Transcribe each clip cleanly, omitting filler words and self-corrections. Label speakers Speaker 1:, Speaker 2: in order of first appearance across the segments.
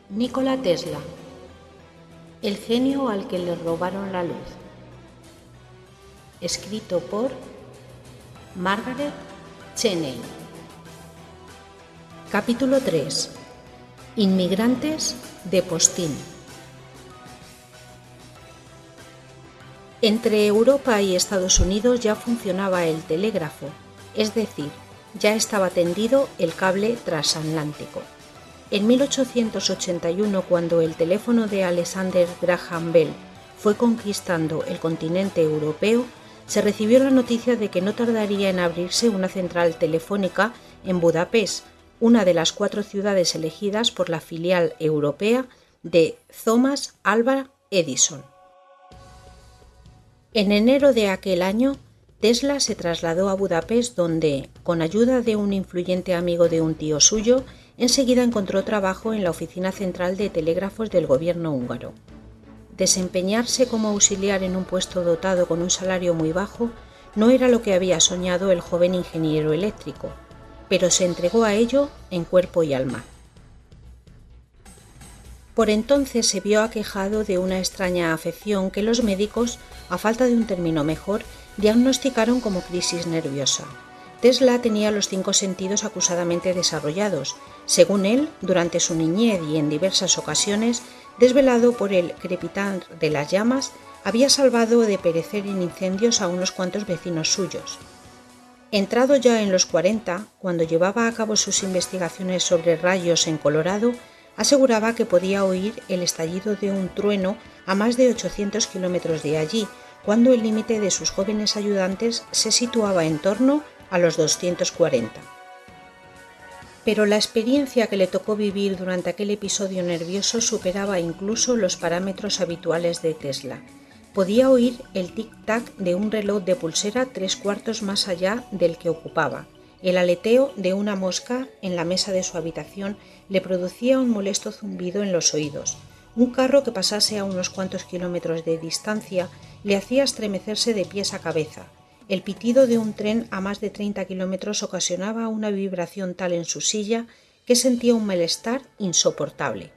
Speaker 1: Nikola Tesla, el genio al que le robaron la luz. Escrito por Margaret Cheney. Capítulo 3. Inmigrantes de postín. Entre Europa y Estados Unidos ya funcionaba el telégrafo, es decir, ya estaba tendido el cable transatlántico. En 1881, cuando el teléfono de Alexander Graham Bell fue conquistando el continente europeo, se recibió la noticia de que no tardaría en abrirse una central telefónica en Budapest, una de las 4 ciudades elegidas por la filial europea de Thomas Alva Edison. En enero de aquel año, Tesla se trasladó a Budapest, donde, con ayuda de un influyente amigo de un tío suyo, enseguida encontró trabajo en la oficina central de telégrafos del gobierno húngaro. Desempeñarse como auxiliar en un puesto dotado con un salario muy bajo no era lo que había soñado el joven ingeniero eléctrico, pero se entregó a ello en cuerpo y alma. Por entonces se vio aquejado de una extraña afección que los médicos, a falta de un término mejor, diagnosticaron como crisis nerviosa. Tesla tenía los 5 sentidos acusadamente desarrollados, según él, durante su niñez y en diversas ocasiones, desvelado por el crepitar de las llamas, había salvado de perecer en incendios a unos cuantos vecinos suyos. Entrado ya en los 40, cuando llevaba a cabo sus investigaciones sobre rayos en Colorado, aseguraba que podía oír el estallido de un trueno a más de 800 kilómetros de allí, cuando el límite de sus jóvenes ayudantes se situaba en torno a los 240. Pero la experiencia que le tocó vivir durante aquel episodio nervioso superaba incluso los parámetros habituales de Tesla. Podía oír el tic-tac de un reloj de pulsera 3/4 más allá del que ocupaba. El aleteo de una mosca en la mesa de su habitación le producía un molesto zumbido en los oídos. Un carro que pasase a unos cuantos kilómetros de distancia le hacía estremecerse de pies a cabeza. El pitido de un tren a más de 30 kilómetros ocasionaba una vibración tal en su silla que sentía un malestar insoportable.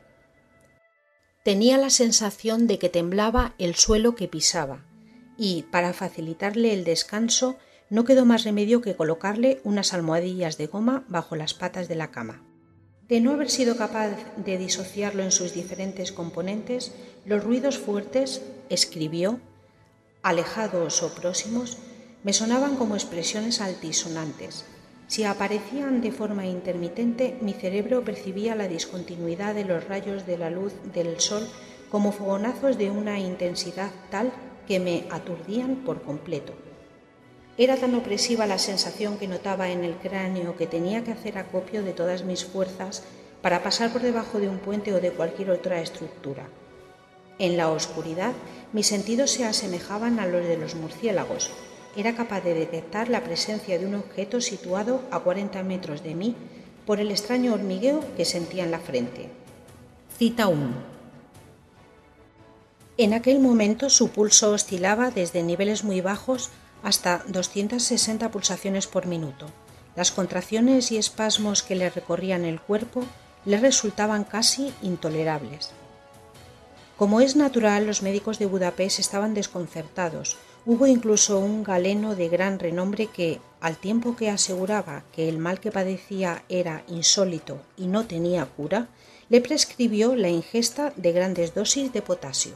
Speaker 1: Tenía la sensación de que temblaba el suelo que pisaba y, para facilitarle el descanso, no quedó más remedio que colocarle unas almohadillas de goma bajo las patas de la cama. De no haber sido capaz de disociarlo en sus diferentes componentes, los ruidos fuertes, escribió, alejados o próximos, me sonaban como expresiones altisonantes. Si aparecían de forma intermitente, mi cerebro percibía la discontinuidad de los rayos de la luz del sol como fogonazos de una intensidad tal que me aturdían por completo. Era tan opresiva la sensación que notaba en el cráneo que tenía que hacer acopio de todas mis fuerzas para pasar por debajo de un puente o de cualquier otra estructura. En la oscuridad, mis sentidos se asemejaban a los de los murciélagos. Era capaz de detectar la presencia de un objeto situado a 40 metros de mí por el extraño hormigueo que sentía en la frente. Cita 1. En aquel momento su pulso oscilaba desde niveles muy bajos hasta 260 pulsaciones por minuto. Las contracciones y espasmos que le recorrían el cuerpo le resultaban casi intolerables. Como es natural, los médicos de Budapest estaban desconcertados. Hubo incluso un galeno de gran renombre que, al tiempo que aseguraba que el mal que padecía era insólito y no tenía cura, le prescribió la ingesta de grandes dosis de potasio.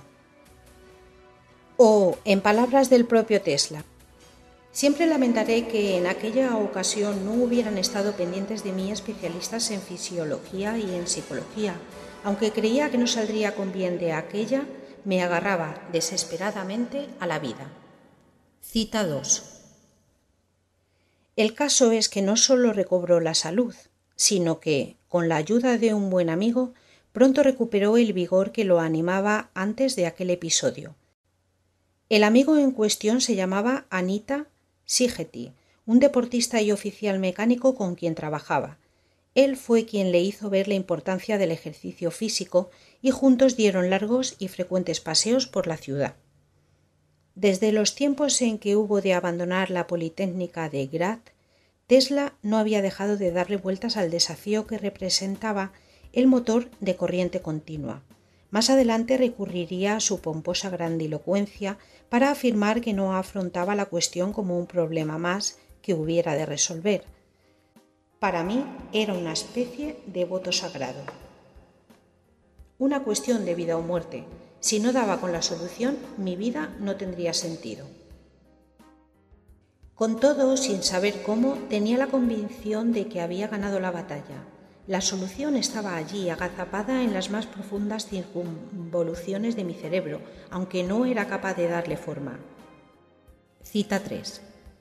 Speaker 1: O, en palabras del propio Tesla, siempre lamentaré que en aquella ocasión no hubieran estado pendientes de mí especialistas en fisiología y en psicología. Aunque creía que no saldría con bien de aquella, me agarraba desesperadamente a la vida. Cita 2. El caso es que no solo recobró la salud, sino que, con la ayuda de un buen amigo, pronto recuperó el vigor que lo animaba antes de aquel episodio. El amigo en cuestión se llamaba Anita Sigeti, un deportista y oficial mecánico con quien trabajaba. Él fue quien le hizo ver la importancia del ejercicio físico y juntos dieron largos y frecuentes paseos por la ciudad. Desde los tiempos en que hubo de abandonar la Politécnica de Graz, Tesla no había dejado de darle vueltas al desafío que representaba el motor de corriente continua. Más adelante recurriría a su pomposa grandilocuencia para afirmar que no afrontaba la cuestión como un problema más que hubiera de resolver. Para mí era una especie de voto sagrado. Una cuestión de vida o muerte. Si no daba con la solución, mi vida no tendría sentido. Con todo, sin saber cómo, tenía la convicción de que había ganado la batalla. La solución estaba allí, agazapada en las más profundas circunvoluciones de mi cerebro, aunque no era capaz de darle forma. Cita 3.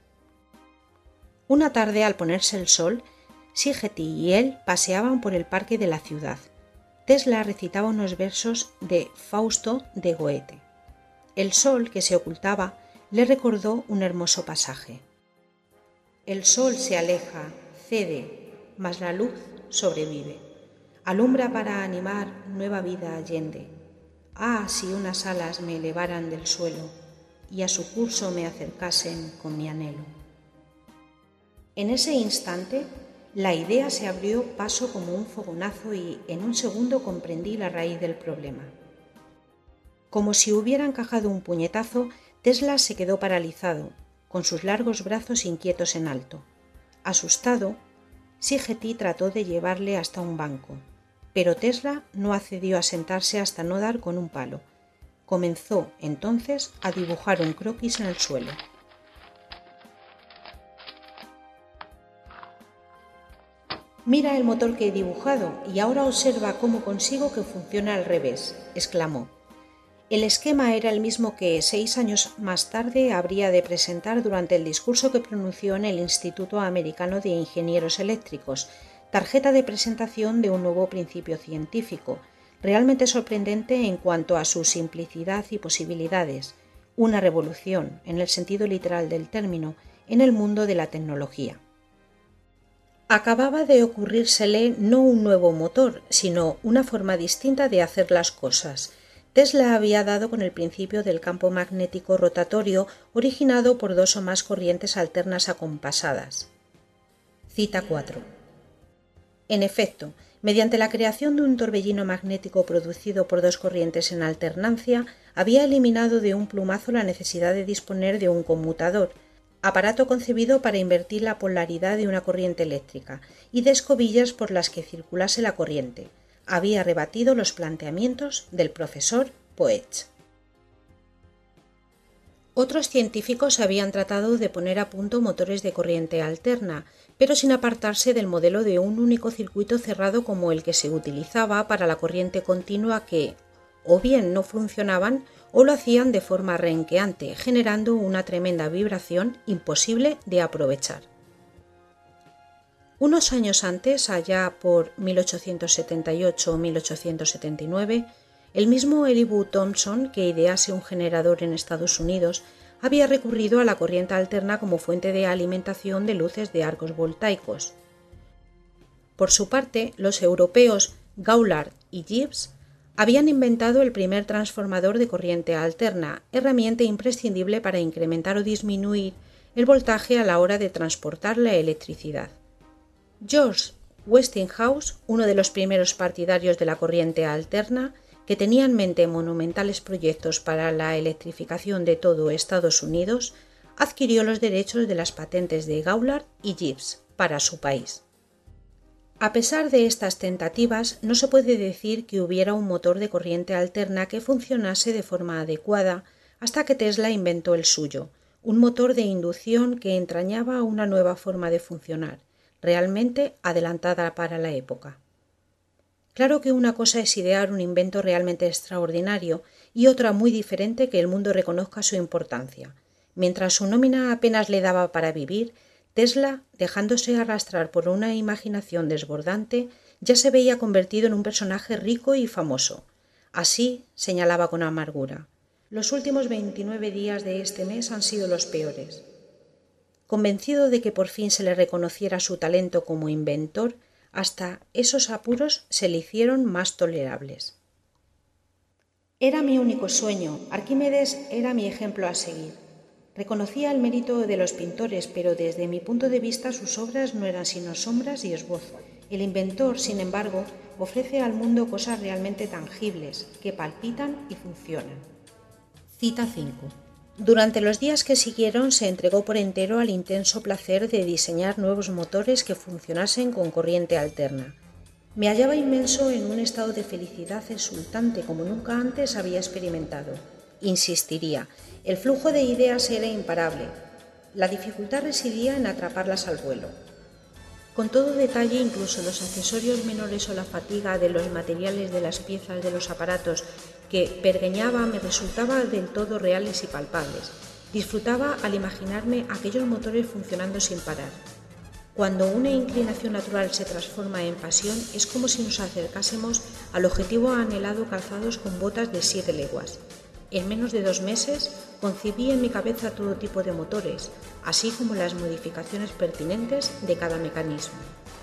Speaker 1: Una tarde, al ponerse el sol, Szigeti y él paseaban por el parque de la ciudad. Tesla recitaba unos versos de Fausto de Goethe. El sol, que se ocultaba, le recordó un hermoso pasaje. El sol se aleja, cede, mas la luz sobrevive. Alumbra para animar nueva vida allende. Ah, si unas alas me elevaran del suelo y a su curso me acercasen con mi anhelo. En ese instante, la idea se abrió paso como un fogonazo y en un segundo comprendí la raíz del problema. Como si hubiera encajado un puñetazo, Tesla se quedó paralizado, con sus largos brazos inquietos en alto. Asustado, Szigeti trató de llevarle hasta un banco, pero Tesla no accedió a sentarse hasta no dar con un palo. Comenzó, entonces, a dibujar un croquis en el suelo. «Mira el motor que he dibujado y ahora observa cómo consigo que funcione al revés», exclamó. El esquema era el mismo que 6 años más tarde habría de presentar durante el discurso que pronunció en el Instituto Americano de Ingenieros Eléctricos, tarjeta de presentación de un nuevo principio científico, realmente sorprendente en cuanto a su simplicidad y posibilidades, una revolución, en el sentido literal del término, en el mundo de la tecnología. Acababa de ocurrírsele no un nuevo motor, sino una forma distinta de hacer las cosas. Tesla había dado con el principio del campo magnético rotatorio originado por 2 o más corrientes alternas acompasadas. Cita 4. En efecto, mediante la creación de un torbellino magnético producido por 2 corrientes en alternancia, había eliminado de un plumazo la necesidad de disponer de un conmutador, aparato concebido para invertir la polaridad de una corriente eléctrica, y de escobillas por las que circulase la corriente. Había rebatido los planteamientos del profesor Poetz. Otros científicos habían tratado de poner a punto motores de corriente alterna, pero sin apartarse del modelo de un único circuito cerrado como el que se utilizaba para la corriente continua que, o bien no funcionaban, o lo hacían de forma renqueante, generando una tremenda vibración imposible de aprovechar. Unos años antes, allá por 1878 o 1879, el mismo Elihu Thomson, que idease un generador en Estados Unidos, había recurrido a la corriente alterna como fuente de alimentación de luces de arcos voltaicos. Por su parte, los europeos Gaulard y Gibbs habían inventado el primer transformador de corriente alterna, herramienta imprescindible para incrementar o disminuir el voltaje a la hora de transportar la electricidad. George Westinghouse, uno de los primeros partidarios de la corriente alterna, que tenía en mente monumentales proyectos para la electrificación de todo Estados Unidos, adquirió los derechos de las patentes de Gaulard y Gibbs para su país. A pesar de estas tentativas, no se puede decir que hubiera un motor de corriente alterna que funcionase de forma adecuada hasta que Tesla inventó el suyo, un motor de inducción que entrañaba una nueva forma de funcionar, realmente adelantada para la época. Claro que una cosa es idear un invento realmente extraordinario y otra muy diferente que el mundo reconozca su importancia. Mientras su nómina apenas le daba para vivir, Tesla, dejándose arrastrar por una imaginación desbordante, ya se veía convertido en un personaje rico y famoso. Así, señalaba con amargura, los últimos 29 días de este mes han sido los peores. Convencido de que por fin se le reconociera su talento como inventor, hasta esos apuros se le hicieron más tolerables. Era mi único sueño, Arquímedes era mi ejemplo a seguir. Reconocía el mérito de los pintores, pero desde mi punto de vista sus obras no eran sino sombras y esbozo, El inventor, sin embargo, ofrece al mundo cosas realmente tangibles, que palpitan y funcionan. Cita 5. Durante los días que siguieron se entregó por entero al intenso placer de diseñar nuevos motores que funcionasen con corriente alterna. Me hallaba inmenso en un estado de felicidad exultante como nunca antes había experimentado. Insistiría, el flujo de ideas era imparable. La dificultad residía en atraparlas al vuelo. Con todo detalle, incluso los accesorios menores o la fatiga de los materiales de las piezas de los aparatos que pergeñaba me resultaban del todo reales y palpables. Disfrutaba al imaginarme aquellos motores funcionando sin parar. Cuando una inclinación natural se transforma en pasión, es como si nos acercásemos al objetivo anhelado calzados con botas de 7 leguas. En menos de 2 meses concibí en mi cabeza todo tipo de motores, así como las modificaciones pertinentes de cada mecanismo.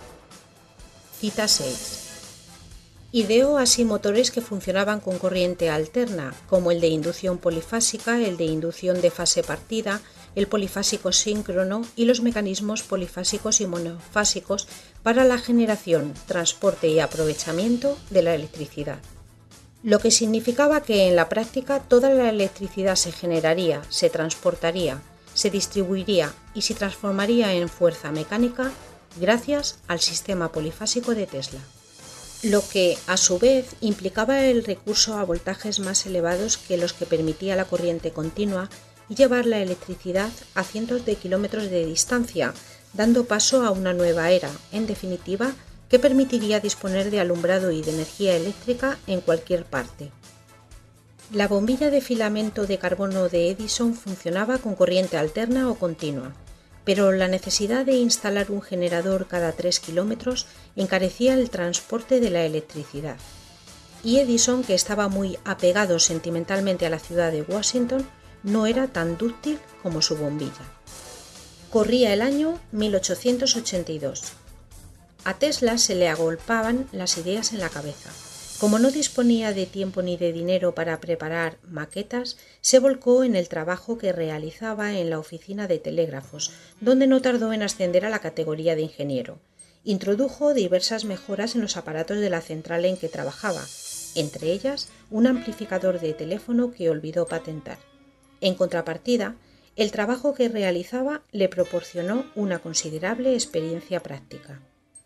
Speaker 1: Cita 6. Ideó así motores que funcionaban con corriente alterna, como el de inducción polifásica, el de inducción de fase partida, el polifásico síncrono y los mecanismos polifásicos y monofásicos para la generación, transporte y aprovechamiento de la electricidad. Lo que significaba que en la práctica toda la electricidad se generaría, se transportaría, se distribuiría y se transformaría en fuerza mecánica gracias al sistema polifásico de Tesla. Lo que, a su vez, implicaba el recurso a voltajes más elevados que los que permitía la corriente continua y llevar la electricidad a cientos de kilómetros de distancia, dando paso a una nueva era, en definitiva, que permitiría disponer de alumbrado y de energía eléctrica en cualquier parte. La bombilla de filamento de carbono de Edison funcionaba con corriente alterna o continua, pero la necesidad de instalar un generador cada 3 kilómetros encarecía el transporte de la electricidad. Y Edison, que estaba muy apegado sentimentalmente a la ciudad de Washington, no era tan dúctil como su bombilla. Corría el año 1882. A Tesla se le agolpaban las ideas en la cabeza. Como no disponía de tiempo ni de dinero para preparar maquetas, se volcó en el trabajo que realizaba en la oficina de telégrafos, donde no tardó en ascender a la categoría de ingeniero. Introdujo diversas mejoras en los aparatos de la central en que trabajaba, entre ellas un amplificador de teléfono que olvidó patentar. En contrapartida, el trabajo que realizaba le proporcionó una considerable experiencia práctica.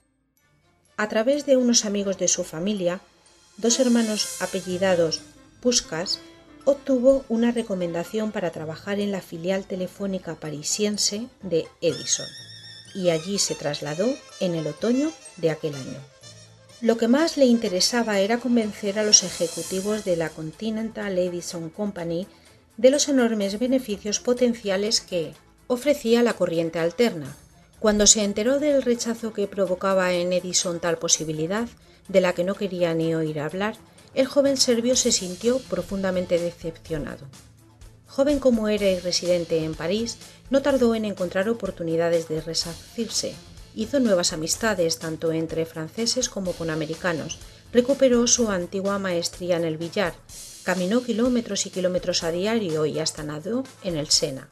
Speaker 1: A través de unos amigos de su familia, 2 hermanos apellidados Puskás, obtuvo una recomendación para trabajar en la filial telefónica parisiense de Edison, y allí se trasladó en el otoño de aquel año. Lo que más le interesaba era convencer a los ejecutivos de la Continental Edison Company de los enormes beneficios potenciales que ofrecía la corriente alterna. Cuando se enteró del rechazo que provocaba en Edison tal posibilidad, de la que no quería ni oír hablar, el joven serbio se sintió profundamente decepcionado. Joven como era y residente en París, no tardó en encontrar oportunidades de resarcirse. Hizo nuevas amistades tanto entre franceses como con americanos, recuperó su antigua maestría en el billar, caminó kilómetros y kilómetros a diario y hasta nadó en el Sena.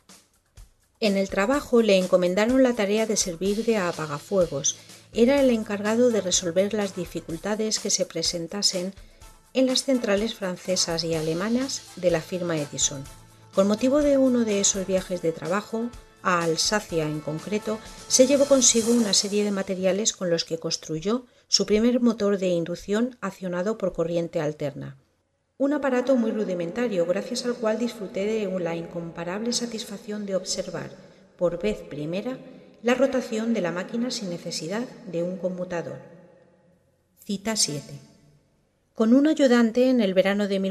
Speaker 1: En el trabajo le encomendaron la tarea de servir de apagafuegos. Era el encargado de resolver las dificultades que se presentasen en las centrales francesas y alemanas de la firma Edison. Con motivo de uno de esos viajes de trabajo, a Alsacia en concreto, se llevó consigo una serie de materiales con los que construyó su primer motor de inducción accionado por corriente alterna. Un aparato muy rudimentario, gracias al cual disfruté de la incomparable satisfacción de observar, por vez primera, la rotación de la máquina sin necesidad de un conmutador. Cita 7. Con un ayudante, en el verano de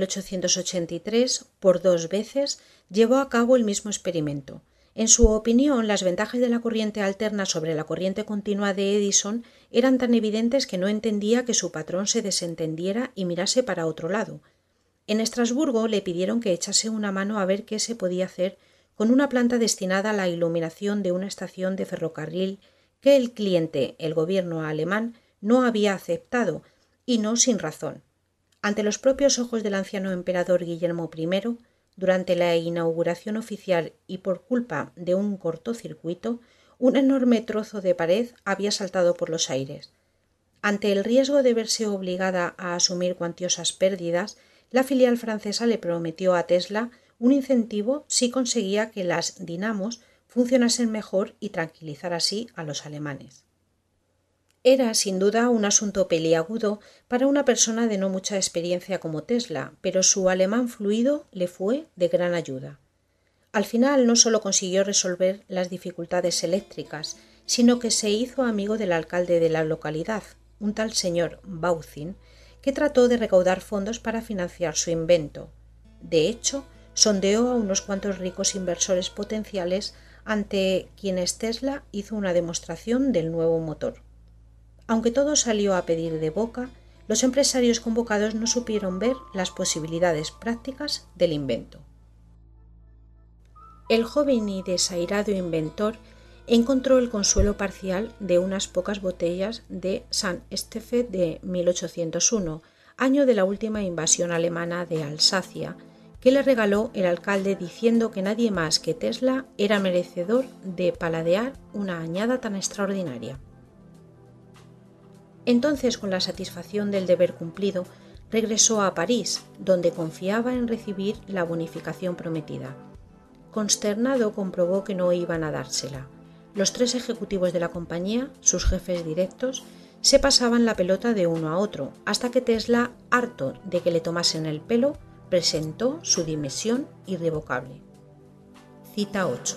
Speaker 1: 1883, por 2 veces, llevó a cabo el mismo experimento. En su opinión, las ventajas de la corriente alterna sobre la corriente continua de Edison eran tan evidentes que no entendía que su patrón se desentendiera y mirase para otro lado. En Estrasburgo le pidieron que echase una mano a ver qué se podía hacer con una planta destinada a la iluminación de una estación de ferrocarril que el cliente, el gobierno alemán, no había aceptado, y no sin razón. Ante los propios ojos del anciano emperador Guillermo I, durante la inauguración oficial y por culpa de un cortocircuito, un enorme trozo de pared había saltado por los aires. Ante el riesgo de verse obligada a asumir cuantiosas pérdidas, la filial francesa le prometió a Tesla un incentivo si conseguía que las dinamos funcionasen mejor y tranquilizar así a los alemanes. Era sin duda un asunto peliagudo para una persona de no mucha experiencia como Tesla, pero su alemán fluido le fue de gran ayuda. Al final no solo consiguió resolver las dificultades eléctricas, sino que se hizo amigo del alcalde de la localidad, un tal señor Bauzin, que trató de recaudar fondos para financiar su invento. De hecho, sondeó a unos cuantos ricos inversores potenciales ante quienes Tesla hizo una demostración del nuevo motor. Aunque todo salió a pedir de boca, los empresarios convocados no supieron ver las posibilidades prácticas del invento. El joven y desairado inventor encontró el consuelo parcial de unas pocas botellas de San Estefe de 1801, año de la última invasión alemana de Alsacia, que le regaló el alcalde diciendo que nadie más que Tesla era merecedor de paladear una añada tan extraordinaria. Entonces, con la satisfacción del deber cumplido, regresó a París, donde confiaba en recibir la bonificación prometida. Consternado, comprobó que no iban a dársela. Los 3 ejecutivos de la compañía, sus jefes directos, se pasaban la pelota de uno a otro, hasta que Tesla, harto de que le tomasen el pelo, presentó su dimisión irrevocable. Cita 8.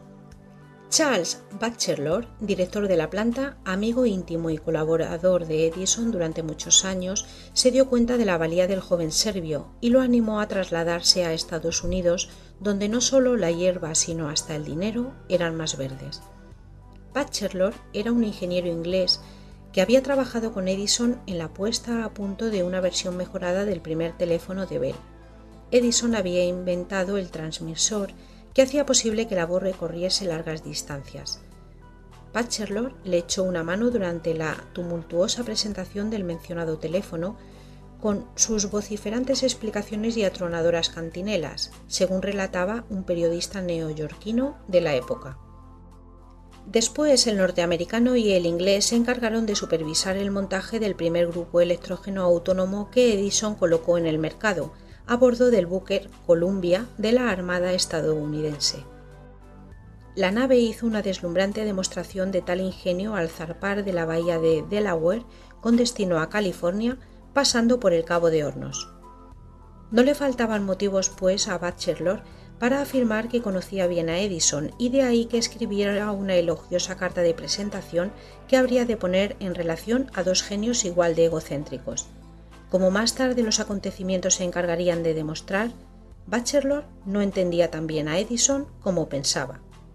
Speaker 1: Charles Batchelor, director de la planta, amigo íntimo y colaborador de Edison durante muchos años, se dio cuenta de la valía del joven serbio y lo animó a trasladarse a Estados Unidos, donde no solo la hierba sino hasta el dinero eran más verdes. Batchelor era un ingeniero inglés que había trabajado con Edison en la puesta a punto de una versión mejorada del primer teléfono de Bell. Edison había inventado el transmisor que hacía posible que la voz recorriese largas distancias. Batchelor le echó una mano durante la tumultuosa presentación del mencionado teléfono con sus vociferantes explicaciones y atronadoras cantinelas, según relataba un periodista neoyorquino de la época. Después, el norteamericano y el inglés se encargaron de supervisar el montaje del primer grupo electrógeno autónomo que Edison colocó en el mercado, a bordo del buque Columbia de la Armada estadounidense. La nave hizo una deslumbrante demostración de tal ingenio al zarpar de la bahía de Delaware con destino a California, pasando por el Cabo de Hornos. No le faltaban motivos, pues, a Batchelor para afirmar que conocía bien a Edison, y de ahí que escribiera una elogiosa carta de presentación que habría de poner en relación a 2 genios igual de egocéntricos. Como más tarde los acontecimientos se encargarían de demostrar, Batchelor no entendía tan bien a Edison como pensaba.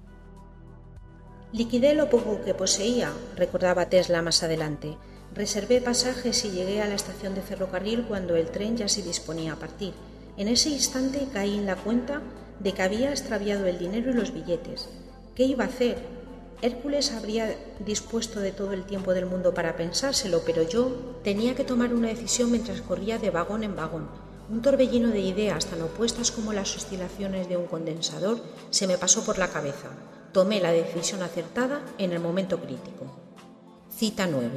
Speaker 1: Liquidé lo poco que poseía, recordaba Tesla más adelante. Reservé pasajes y llegué a la estación de ferrocarril cuando el tren ya se disponía a partir. En ese instante caí en la cuenta de que había extraviado el dinero y los billetes. ¿Qué iba a hacer? Hércules habría dispuesto de todo el tiempo del mundo para pensárselo, pero yo tenía que tomar una decisión mientras corría de vagón en vagón. Un torbellino de ideas tan opuestas como las oscilaciones de un condensador se me pasó por la cabeza. Tomé la decisión acertada en el momento crítico. Cita 9.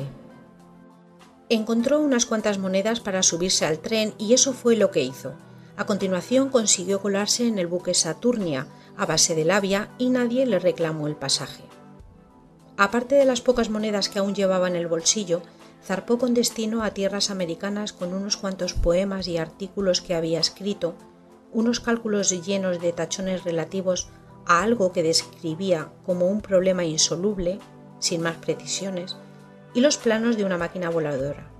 Speaker 1: Encontró unas cuantas monedas para subirse al tren y eso fue lo que hizo. A continuación consiguió colarse en el buque Saturnia a base de labia y nadie le reclamó el pasaje. Aparte de las pocas monedas que aún llevaba en el bolsillo, zarpó con destino a tierras americanas con unos cuantos poemas y artículos que había escrito, unos cálculos llenos de tachones relativos a algo que describía como un problema insoluble, sin más precisiones, y los planos de una máquina voladora.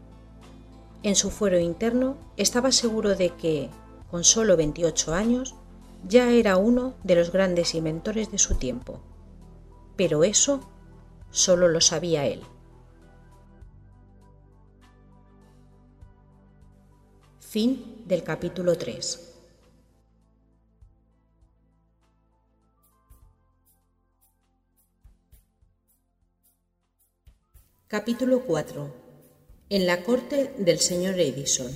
Speaker 1: En su fuero interno estaba seguro de que, con solo 28 años, ya era uno de los grandes inventores de su tiempo. Pero eso solo lo sabía él. Fin del capítulo 3. Capítulo 4. En la corte del señor Edison.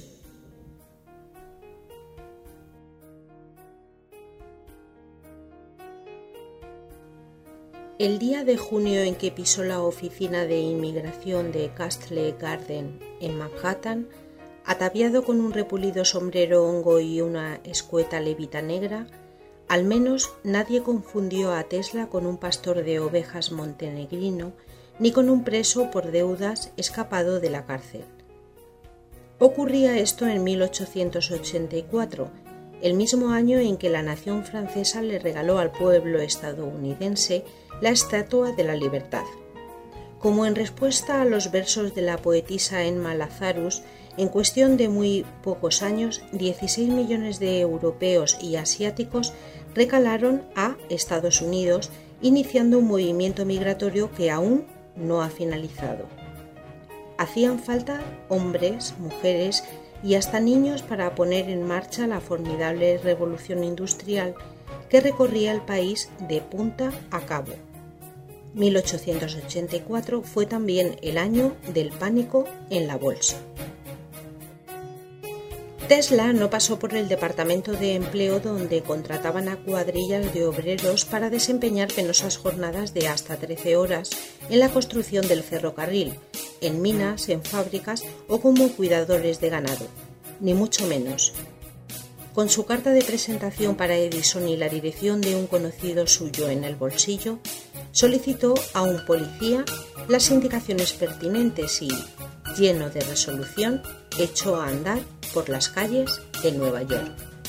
Speaker 1: El día de junio en que pisó la oficina de inmigración de Castle Garden en Manhattan, ataviado con un repulido sombrero hongo y una escueta levita negra, al menos nadie confundió a Tesla con un pastor de ovejas montenegrino ni con un preso por deudas escapado de la cárcel. Ocurría esto en 1884, el mismo año en que la nación francesa le regaló al pueblo estadounidense la Estatua de la Libertad. Como en respuesta a los versos de la poetisa Emma Lazarus, en cuestión de muy pocos años, 16 millones de europeos y asiáticos recalaron a Estados Unidos, iniciando un movimiento migratorio que aún no ha finalizado. Hacían falta hombres, mujeres y hasta niños para poner en marcha la formidable revolución industrial que recorría el país de punta a cabo. 1884 fue también el año del pánico en la bolsa. Tesla no pasó por el departamento de empleo donde contrataban a cuadrillas de obreros para desempeñar penosas jornadas de hasta 13 horas en la construcción del ferrocarril, en minas, en fábricas o como cuidadores de ganado, ni mucho menos. Con su carta de presentación para Edison y la dirección de un conocido suyo en el bolsillo, solicitó a un policía las indicaciones pertinentes y, lleno de resolución, echó a andar por las calles de Nueva York.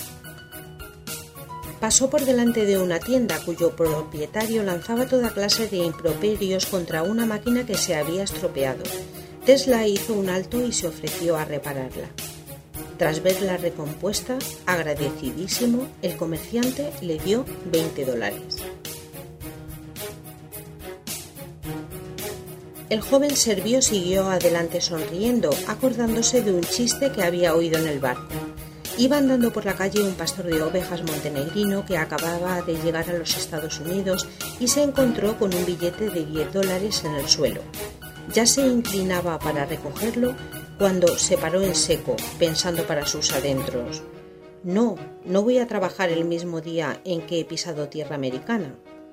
Speaker 1: Pasó por delante de una tienda cuyo propietario lanzaba toda clase de improperios contra una máquina que se había estropeado. Tesla hizo un alto y se ofreció a repararla. Tras ver la recompuesta, agradecidísimo, el comerciante le dio $20. El joven serbio siguió adelante sonriendo, acordándose de un chiste que había oído en el barco. Iba andando por la calle un pastor de ovejas montenegrino que acababa de llegar a los Estados Unidos y se encontró con un billete de $10 en el suelo. Ya se inclinaba para recogerlo cuando se paró en seco, pensando para sus adentros: no voy a trabajar el mismo día en que he pisado tierra americana.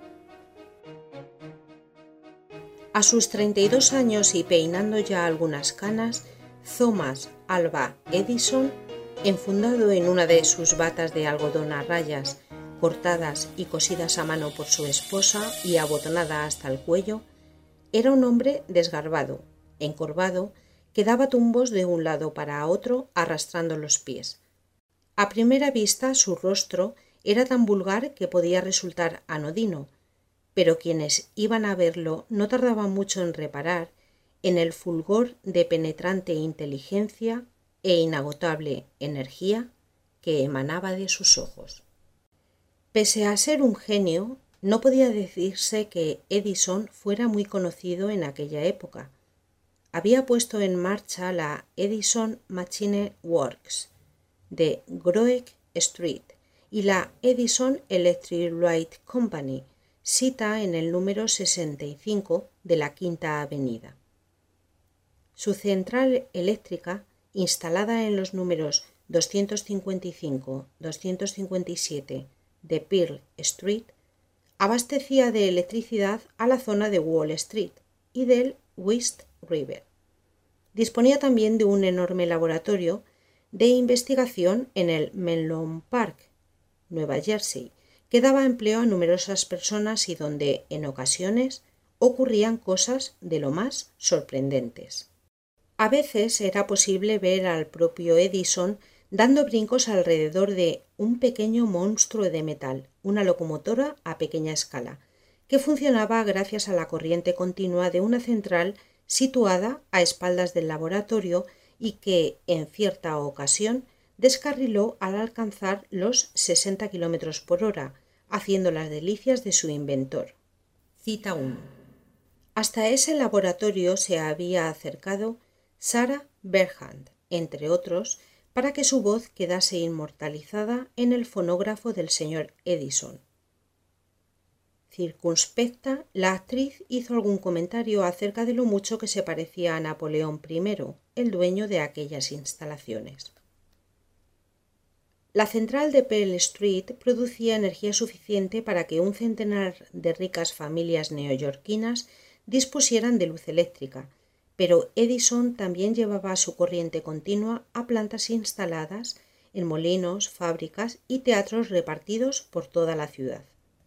Speaker 1: A sus 32 años y peinando ya algunas canas, Thomas Alva Edison, enfundado en una de sus batas de algodón a rayas, cortadas y cosidas a mano por su esposa y abotonada hasta el cuello, era un hombre desgarbado, encorvado, que daba tumbos de un lado para otro arrastrando los pies. A primera vista su rostro era tan vulgar que podía resultar anodino, pero quienes iban a verlo no tardaban mucho en reparar en el fulgor de penetrante inteligencia e inagotable energía que emanaba de sus ojos. Pese a ser un genio, no podía decirse que Edison fuera muy conocido en aquella época. Había puesto en marcha la Edison Machine Works de Grove Street y la Edison Electric Light Company, cita en el número 65 de la Quinta Avenida. Su central eléctrica, instalada en los números 255-257 de Pearl Street, abastecía de electricidad a la zona de Wall Street y del West River. Disponía también de un enorme laboratorio de investigación en el Menlo Park, Nueva Jersey, que daba empleo a numerosas personas y donde, en ocasiones, ocurrían cosas de lo más sorprendentes. A veces era posible ver al propio Edison dando brincos alrededor de un pequeño monstruo de metal, una locomotora a pequeña escala, que funcionaba gracias a la corriente continua de una central situada a espaldas del laboratorio y que, en cierta ocasión, descarriló al alcanzar los 60 km por hora, haciendo las delicias de su inventor. Cita 1. Hasta ese laboratorio se había acercado Sarah Bernhardt, entre otros, para que su voz quedase inmortalizada en el fonógrafo del señor Edison. Circunspecta, la actriz hizo algún comentario acerca de lo mucho que se parecía a Napoleón I, el dueño de aquellas instalaciones. La central de Pearl Street producía energía suficiente para que un centenar de ricas familias neoyorquinas dispusieran de luz eléctrica, pero Edison también llevaba su corriente continua a plantas instaladas en molinos, fábricas y teatros repartidos por toda la ciudad.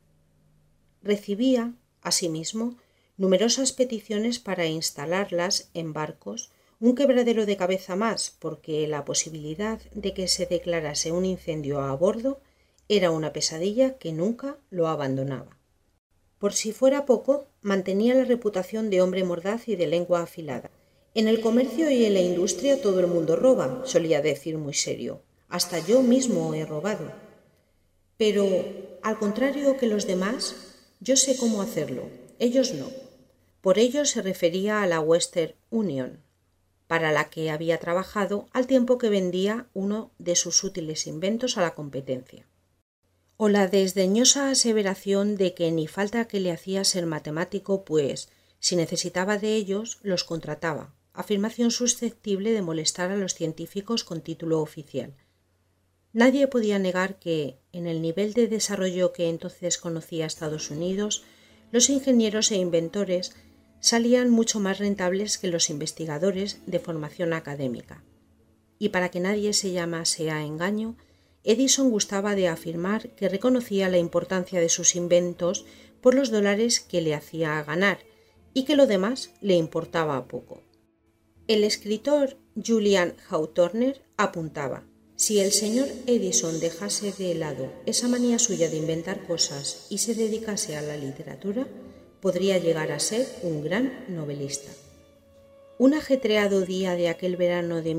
Speaker 1: Recibía, asimismo, numerosas peticiones para instalarlas en barcos, un quebradero de cabeza más, porque la posibilidad de que se declarase un incendio a bordo era una pesadilla que nunca lo abandonaba. Por si fuera poco, mantenía la reputación de hombre mordaz y de lengua afilada. En el comercio y en la industria todo el mundo roba, solía decir muy serio. Hasta yo mismo he robado. Pero, al contrario que los demás, yo sé cómo hacerlo, ellos no. Por ello se refería a la Western Union, para la que había trabajado al tiempo que vendía uno de sus útiles inventos a la competencia. O la desdeñosa aseveración de que ni falta que le hacía ser matemático, pues, si necesitaba de ellos, los contrataba, afirmación susceptible de molestar a los científicos con título oficial. Nadie podía negar que, en el nivel de desarrollo que entonces conocía Estados Unidos, los ingenieros e inventores salían mucho más rentables que los investigadores de formación académica. Y para que nadie se llamase a engaño, Edison gustaba de afirmar que reconocía la importancia de sus inventos por los dólares que le hacía ganar y que lo demás le importaba poco. El escritor Julian Hawthorne apuntaba: si el señor Edison dejase de lado esa manía suya de inventar cosas y se dedicase a la literatura, podría llegar a ser un gran novelista. Un ajetreado día de aquel verano de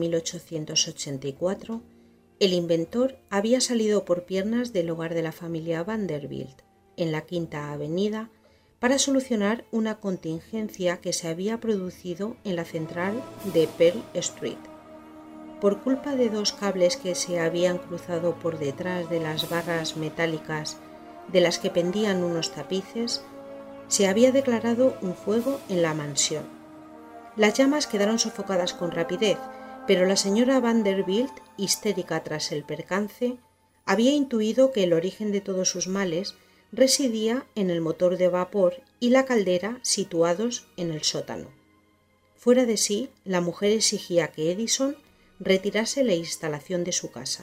Speaker 1: 1884, el inventor había salido por piernas del hogar de la familia Vanderbilt, en la Quinta Avenida, para solucionar una contingencia que se había producido en la central de Pearl Street. Por culpa de dos cables que se habían cruzado por detrás de las barras metálicas de las que pendían unos tapices, se había declarado un fuego en la mansión. Las llamas quedaron sofocadas con rapidez, pero la señora Vanderbilt, histérica tras el percance, había intuido que el origen de todos sus males residía en el motor de vapor y la caldera situados en el sótano. Fuera de sí, la mujer exigía que Edison retirase la instalación de su casa.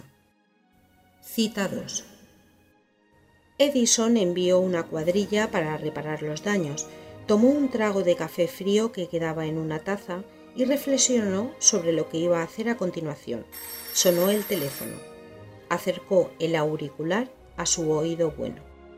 Speaker 1: Cita 2. Edison envió una cuadrilla para reparar los daños, tomó un trago de café frío que quedaba en una taza y reflexionó sobre lo que iba a hacer a continuación. Sonó el teléfono. Acercó el auricular a su oído bueno.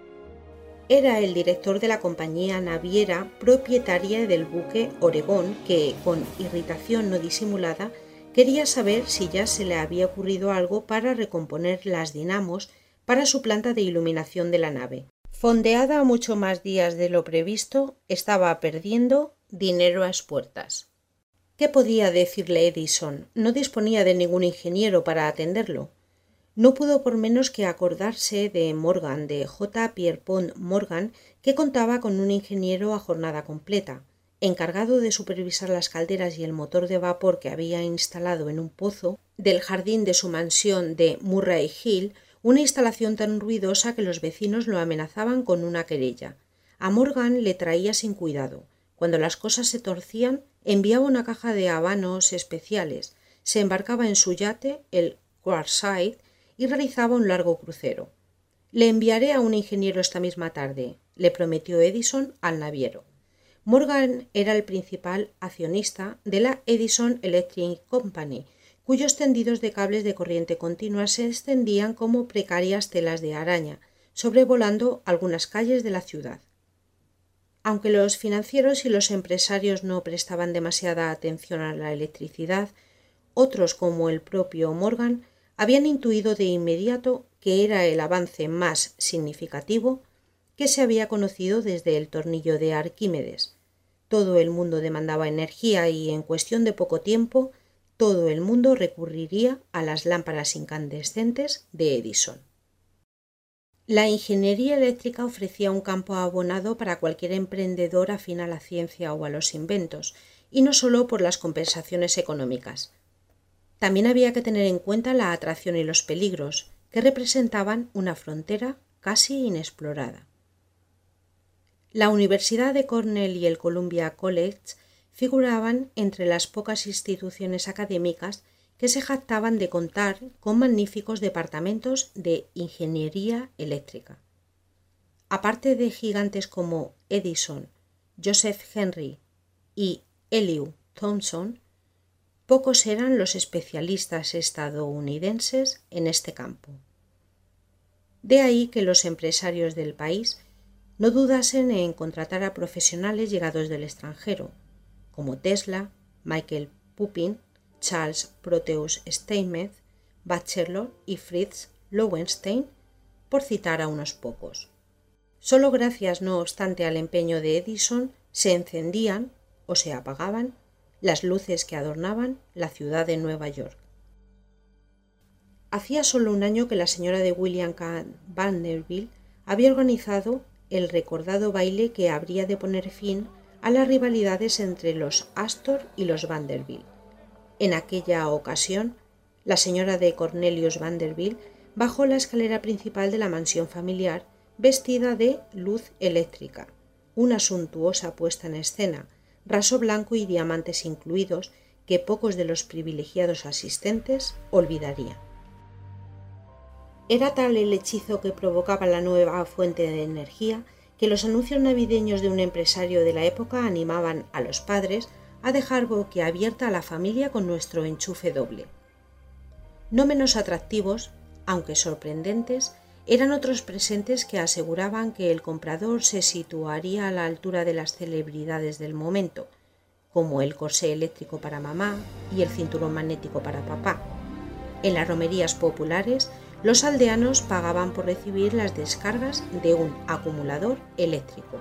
Speaker 1: Era el director de la compañía naviera propietaria del buque Oregón que, con irritación no disimulada, quería saber si ya se le había ocurrido algo para recomponer las dinamos para su planta de iluminación de la nave. Fondeada mucho más días de lo previsto, estaba perdiendo dinero a espuertas. ¿Qué podía decirle Edison? No disponía de ningún ingeniero para atenderlo. No pudo por menos que acordarse de Morgan, de J. Pierpont Morgan, que contaba con un ingeniero a jornada completa, encargado de supervisar las calderas y el motor de vapor que había instalado en un pozo del jardín de su mansión de Murray Hill, una instalación tan ruidosa que los vecinos lo amenazaban con una querella. A Morgan le traía sin cuidado. Cuando las cosas se torcían, enviaba una caja de habanos especiales, se embarcaba en su yate, el Quartzsite, y realizaba un largo crucero. Le enviaré a un ingeniero esta misma tarde, le prometió Edison al naviero. Morgan era el principal accionista de la Edison Electric Company, cuyos tendidos de cables de corriente continua se extendían como precarias telas de araña, sobrevolando algunas calles de la ciudad. Aunque los financieros y los empresarios no prestaban demasiada atención a la electricidad, otros, como el propio Morgan, habían intuido de inmediato que era el avance más significativo que se había conocido desde el tornillo de Arquímedes. Todo el mundo demandaba energía y, en cuestión de poco tiempo, todo el mundo recurriría a las lámparas incandescentes de Edison. La ingeniería eléctrica ofrecía un campo abonado para cualquier emprendedor afín a la ciencia o a los inventos, y no solo por las compensaciones económicas. También había que tener en cuenta la atracción y los peligros, que representaban una frontera casi inexplorada. La Universidad de Cornell y el Columbia College figuraban entre las pocas instituciones académicas que se jactaban de contar con magníficos departamentos de ingeniería eléctrica. Aparte de gigantes como Edison, Joseph Henry y Elihu Thomson, pocos eran los especialistas estadounidenses en este campo. De ahí que los empresarios del país no dudasen en contratar a profesionales llegados del extranjero, como Tesla, Michael Pupin, Charles Proteus Steinmetz, Batchelor y Fritz Lowenstein, por citar a unos pocos. Solo gracias, no obstante, al empeño de Edison, se encendían o se apagaban las luces que adornaban la ciudad de Nueva York. Hacía solo un año que la señora de William K. Vanderbilt había organizado el recordado baile que habría de poner fin a las rivalidades entre los Astor y los Vanderbilt. En aquella ocasión, la señora de Cornelius Vanderbilt bajó la escalera principal de la mansión familiar vestida de luz eléctrica, una suntuosa puesta en escena, raso blanco y diamantes incluidos, que pocos de los privilegiados asistentes olvidarían. Era tal el hechizo que provocaba la nueva fuente de energía que los anuncios navideños de un empresario de la época animaban a los padres a dejar boquiabierta a la familia con nuestro enchufe doble. No menos atractivos, aunque sorprendentes, eran otros presentes que aseguraban que el comprador se situaría a la altura de las celebridades del momento, como el corsé eléctrico para mamá y el cinturón magnético para papá. En las romerías populares, los aldeanos pagaban por recibir las descargas de un acumulador eléctrico.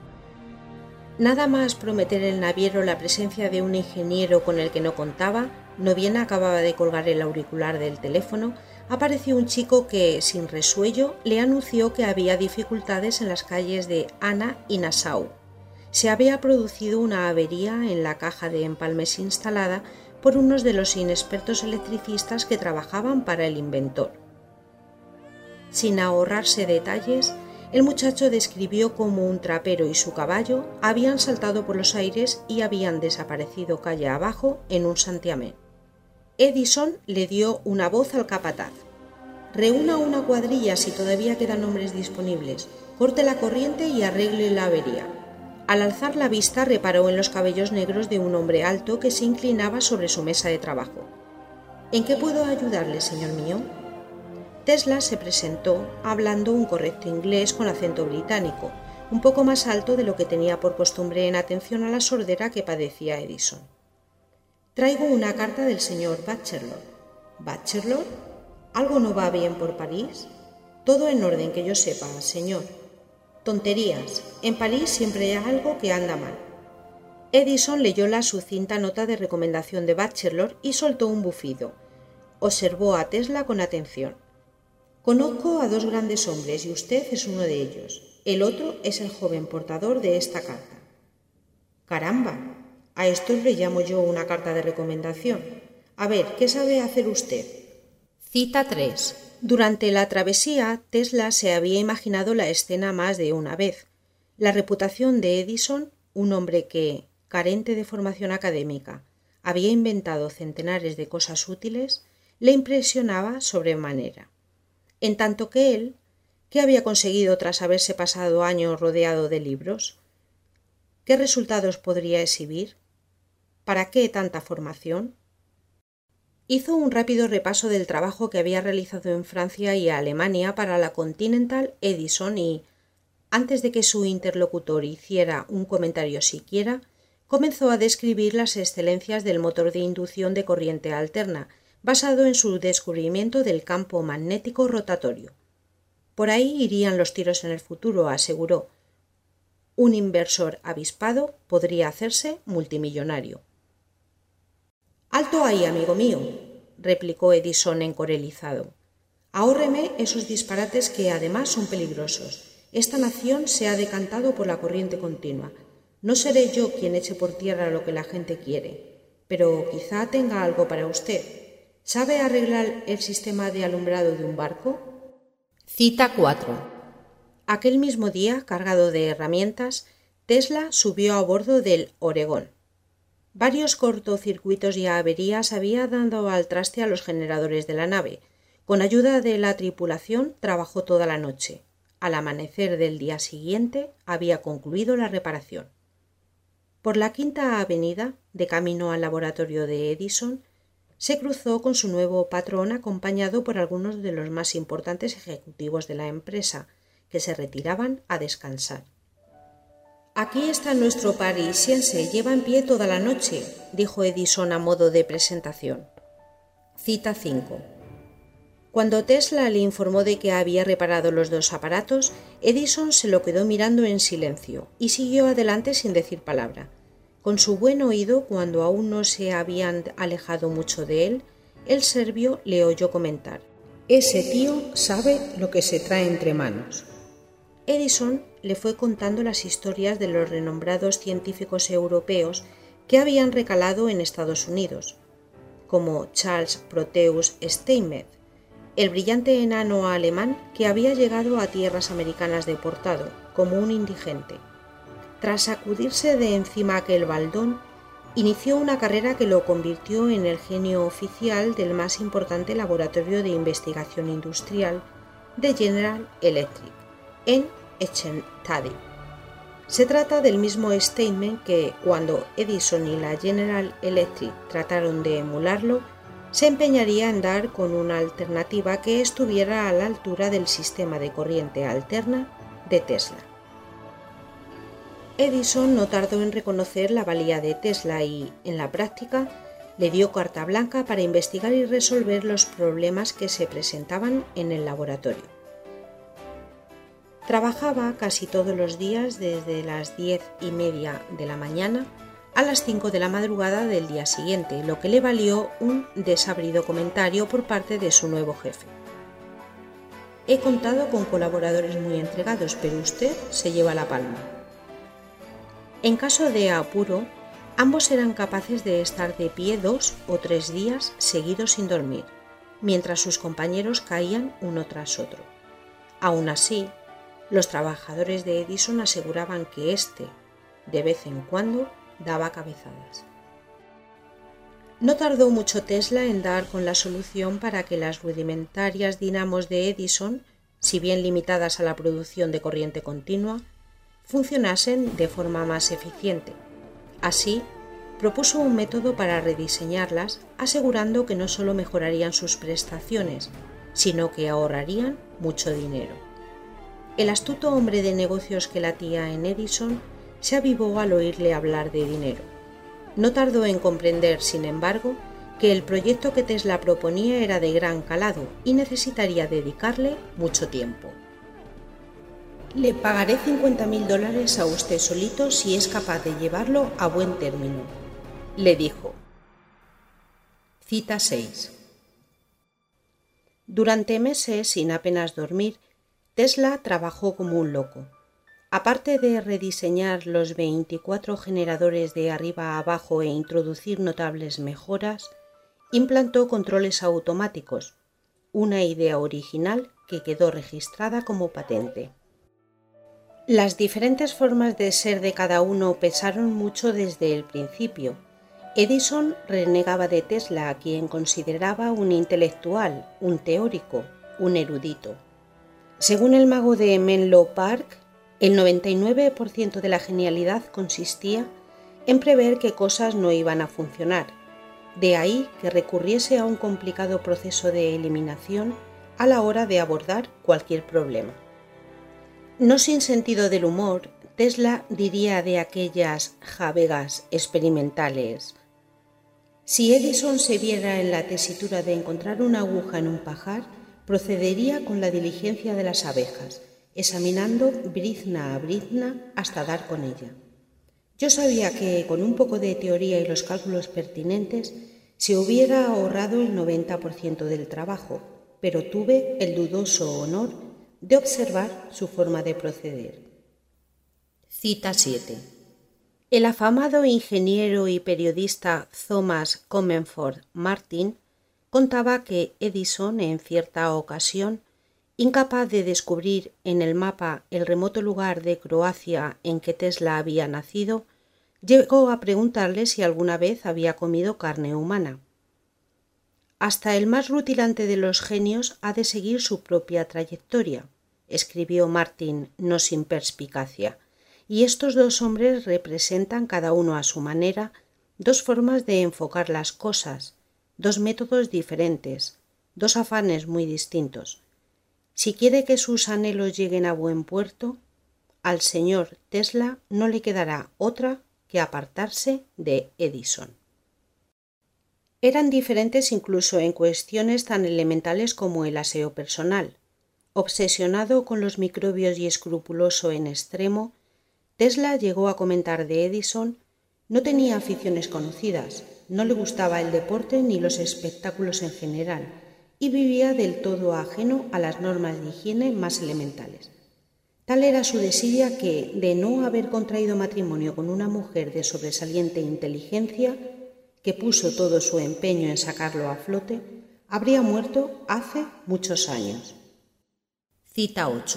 Speaker 1: Nada más prometer el naviero la presencia de un ingeniero con el que no contaba, no bien acababa de colgar el auricular del teléfono, apareció un chico que, sin resuello, le anunció que había dificultades en las calles de Anna y Nassau. Se había producido una avería en la caja de empalmes instalada por unos de los inexpertos electricistas que trabajaban para el inventor. Sin ahorrarse detalles, el muchacho describió cómo un trapero y su caballo habían saltado por los aires y habían desaparecido calle abajo en un santiamén. Edison le dio una voz al capataz. «Reúna una cuadrilla si todavía quedan hombres disponibles, corte la corriente y arregle la avería». Al alzar la vista reparó en los cabellos negros de un hombre alto que se inclinaba sobre su mesa de trabajo. «¿En qué puedo ayudarle, señor mío?». Tesla se presentó hablando un correcto inglés con acento británico, un poco más alto de lo que tenía por costumbre en atención a la sordera que padecía Edison. «Traigo una carta del señor Batchelor». «¿Batchelor? ¿Algo no va bien por París?» «Todo en orden que yo sepa, señor». «Tonterías. En París siempre hay algo que anda mal». Edison leyó la sucinta nota de recomendación de Batchelor y soltó un bufido. Observó a Tesla con atención. «Conozco a dos grandes hombres y usted es uno de ellos. El otro es el joven portador de esta carta». «Caramba, a esto le llamo yo una carta de recomendación. A ver, ¿qué sabe hacer usted?». Cita 3. Durante la travesía, Tesla se había imaginado la escena más de una vez. La reputación de Edison, un hombre que, carente de formación académica, había inventado centenares de cosas útiles, le impresionaba sobremanera. En tanto que él, ¿qué había conseguido tras haberse pasado años rodeado de libros? ¿Qué resultados podría exhibir? ¿Para qué tanta formación? Hizo un rápido repaso del trabajo que había realizado en Francia y Alemania para la Continental Edison y, antes de que su interlocutor hiciera un comentario siquiera, comenzó a describir las excelencias del motor de inducción de corriente alterna, basado en su descubrimiento del campo magnético rotatorio. Por ahí irían los tiros en el futuro, aseguró. Un inversor avispado podría hacerse multimillonario. «Alto ahí, amigo mío», replicó Edison encorelizado. «Ahórreme esos disparates que además son peligrosos. Esta nación se ha decantado por la corriente continua. No seré yo quien eche por tierra lo que la gente quiere, pero quizá tenga algo para usted. ¿Sabe arreglar el sistema de alumbrado de un barco? Cita 4. Aquel mismo día, cargado de herramientas, Tesla subió a bordo del Oregón. Varios cortocircuitos y averías habían dado al traste a los generadores de la nave. Con ayuda de la tripulación trabajó toda la noche. Al amanecer del día siguiente había concluido la reparación. Por la Quinta Avenida, de camino al laboratorio de Edison, se cruzó con su nuevo patrón acompañado por algunos de los más importantes ejecutivos de la empresa, que se retiraban a descansar. «Aquí está nuestro parisiense, lleva en pie toda la noche», dijo Edison a modo de presentación. Cita 5. Cuando Tesla le informó de que había reparado los dos aparatos, Edison se lo quedó mirando en silencio y siguió adelante sin decir palabra. Con su buen oído, cuando aún no se habían alejado mucho de él, el serbio le oyó comentar: «Ese tío sabe lo que se trae entre manos». Edison le fue contando las historias de los renombrados científicos europeos que habían recalado en Estados Unidos, como Charles Proteus Steinmetz, el brillante enano alemán que había llegado a tierras americanas deportado como un indigente. Tras sacudirse de encima aquel baldón, inició una carrera que lo convirtió en el genio oficial del más importante laboratorio de investigación industrial de General Electric, en Echternach. Se trata del mismo Steinmetz que, cuando Edison y la General Electric trataron de emularlo, se empeñaría en dar con una alternativa que estuviera a la altura del sistema de corriente alterna de Tesla. Edison no tardó en reconocer la valía de Tesla y, en la práctica, le dio carta blanca para investigar y resolver los problemas que se presentaban en el laboratorio. Trabajaba casi todos los días desde las 10:30 de la mañana a las 5 de la madrugada del día siguiente, lo que le valió un desabrido comentario por parte de su nuevo jefe. «He contado con colaboradores muy entregados, pero usted se lleva la palma». En caso de apuro, ambos eran capaces de estar de pie 2 o 3 días seguidos sin dormir, mientras sus compañeros caían uno tras otro. Aún así, los trabajadores de Edison aseguraban que éste, de vez en cuando, daba cabezadas. No tardó mucho Tesla en dar con la solución para que las rudimentarias dinamos de Edison, si bien limitadas a la producción de corriente continua, funcionasen de forma más eficiente. Así, propuso un método para rediseñarlas, asegurando que no solo mejorarían sus prestaciones, sino que ahorrarían mucho dinero. El astuto hombre de negocios que latía en Edison se avivó al oírle hablar de dinero. No tardó en comprender, sin embargo, que el proyecto que Tesla proponía era de gran calado y necesitaría dedicarle mucho tiempo. «Le pagaré $50.000 a usted solito si es capaz de llevarlo a buen término», le dijo. Cita 6. Durante meses, sin apenas dormir, Tesla trabajó como un loco. Aparte de rediseñar los 24 generadores de arriba a abajo e introducir notables mejoras, implantó controles automáticos, una idea original que quedó registrada como patente. Las diferentes formas de ser de cada uno pesaron mucho desde el principio. Edison renegaba de Tesla, a quien consideraba un intelectual, un teórico, un erudito. Según el mago de Menlo Park, el 99% de la genialidad consistía en prever qué cosas no iban a funcionar. De ahí que recurriese a un complicado proceso de eliminación a la hora de abordar cualquier problema. No sin sentido del humor, Tesla diría de aquellas javegas experimentales: si Edison se viera en la tesitura de encontrar una aguja en un pajar, procedería con la diligencia de las abejas, examinando brizna a brizna hasta dar con ella. Yo sabía que, con un poco de teoría y los cálculos pertinentes, se hubiera ahorrado el 90% del trabajo, pero tuve el dudoso honor de observar su forma de proceder. Cita 7. El afamado ingeniero y periodista Thomas Comerford Martin contaba que Edison, en cierta ocasión, incapaz de descubrir en el mapa el remoto lugar de Croacia en que Tesla había nacido, llegó a preguntarle si alguna vez había comido carne humana. Hasta el más rutilante de los genios ha de seguir su propia trayectoria, escribió Martin, no sin perspicacia, y estos dos hombres representan cada uno a su manera dos formas de enfocar las cosas, dos métodos diferentes, dos afanes muy distintos. Si quiere que sus anhelos lleguen a buen puerto, al señor Tesla no le quedará otra que apartarse de Edison. Eran diferentes incluso en cuestiones tan elementales como el aseo personal. Obsesionado con los microbios y escrupuloso en extremo, Tesla llegó a comentar de Edison: no tenía aficiones conocidas, no le gustaba el deporte ni los espectáculos en general, y vivía del todo ajeno a las normas de higiene más elementales. Tal era su desidia que, de no haber contraído matrimonio con una mujer de sobresaliente inteligencia, que puso todo su empeño en sacarlo a flote, habría muerto hace muchos años. Cita 8.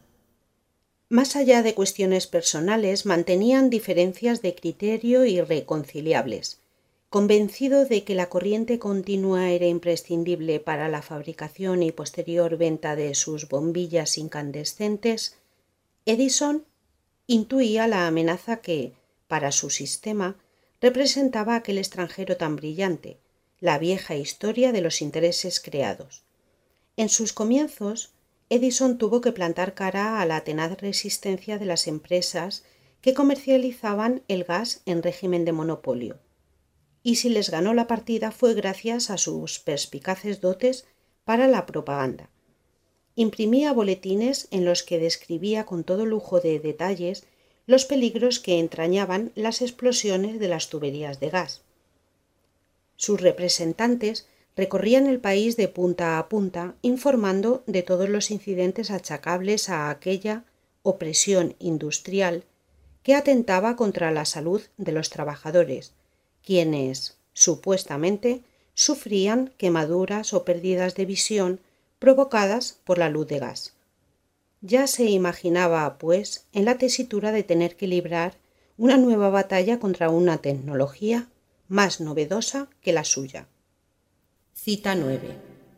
Speaker 1: Más allá de cuestiones personales, mantenían diferencias de criterio irreconciliables. Convencido de que la corriente continua era imprescindible para la fabricación y posterior venta de sus bombillas incandescentes, Edison intuía la amenaza que, para su sistema, representaba aquel extranjero tan brillante, la vieja historia de los intereses creados. En sus comienzos, Edison tuvo que plantar cara a la tenaz resistencia de las empresas que comercializaban el gas en régimen de monopolio. Y si les ganó la partida fue gracias a sus perspicaces dotes para la propaganda. Imprimía boletines en los que describía con todo lujo de detalles los peligros que entrañaban las explosiones de las tuberías de gas. Sus representantes recorrían el país de punta a punta informando de todos los incidentes achacables a aquella opresión industrial que atentaba contra la salud de los trabajadores, quienes, supuestamente, sufrían quemaduras o pérdidas de visión provocadas por la luz de gas. Ya se imaginaba, pues, en la tesitura de tener que librar una nueva batalla contra una tecnología más novedosa que la suya. Cita 9.